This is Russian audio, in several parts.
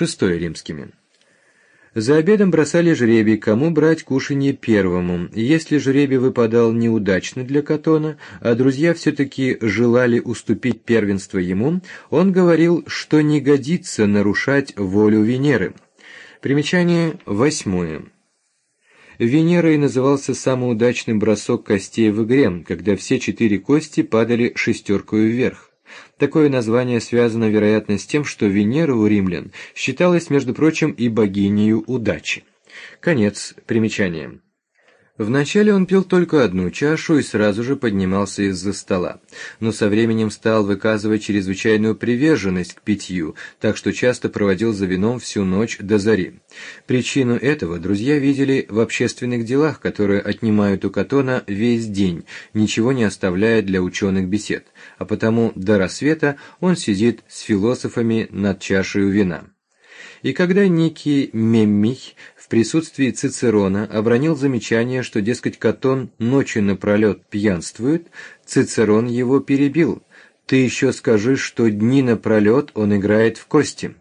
VI римскими. За обедом бросали жребий, кому брать кушанье первому. Если жребий выпадал неудачно для Катона, а друзья все-таки желали уступить первенство ему, он говорил, что не годится нарушать волю Венеры. Примечание 8. Венерой назывался самый удачный бросок костей в игре, когда все 4 кости падали шестеркою вверх. Такое название связано, вероятно, с тем, что Венера у римлян считалась, между прочим, и богинею удачи. Конец примечания. Вначале он пил только одну чашу и сразу же поднимался из-за стола, но со временем стал выказывать чрезвычайную приверженность к питью, так что часто проводил за вином всю ночь до зари. Причину этого друзья видели в общественных делах, которые отнимают у Катона весь день, ничего не оставляя для ученых бесед, а потому до рассвета он сидит с философами над чашей вина. И когда некий Меммий в присутствии Цицерона обронил замечание, что, дескать, Катон ночью напролет пьянствует, Цицерон его перебил: «Ты еще скажи, что дни напролет он играет в кости».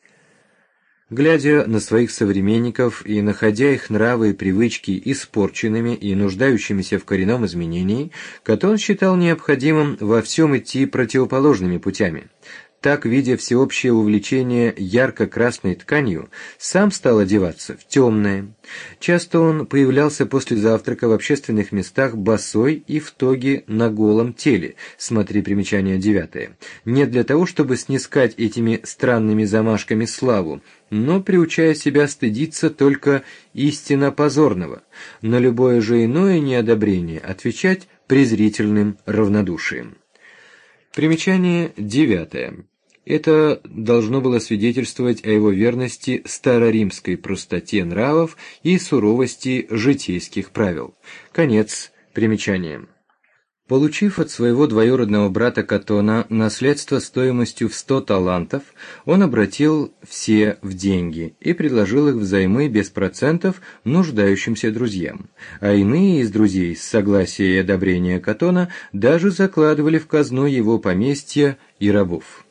Глядя на своих современников и находя их нравы и привычки испорченными и нуждающимися в коренном изменении, Катон считал необходимым во всем идти противоположными путями. Так, видя всеобщее увлечение ярко-красной тканью, сам стал одеваться в темное. Часто он появлялся после завтрака в общественных местах босой и в тоге на голом теле, смотри примечание 9, не для того, чтобы снискать этими странными замашками славу, но приучая себя стыдиться только истинно позорного, на любое же иное неодобрение отвечать презрительным равнодушием. Примечание 9. Это должно было свидетельствовать о его верности староримской простоте нравов и суровости житейских правил. Конец примечания. Получив от своего двоюродного брата Катона наследство стоимостью в 100 талантов, он обратил все в деньги и предложил их взаймы без процентов нуждающимся друзьям, а иные из друзей с согласия и одобрения Катона даже закладывали в казну его поместья и рабов.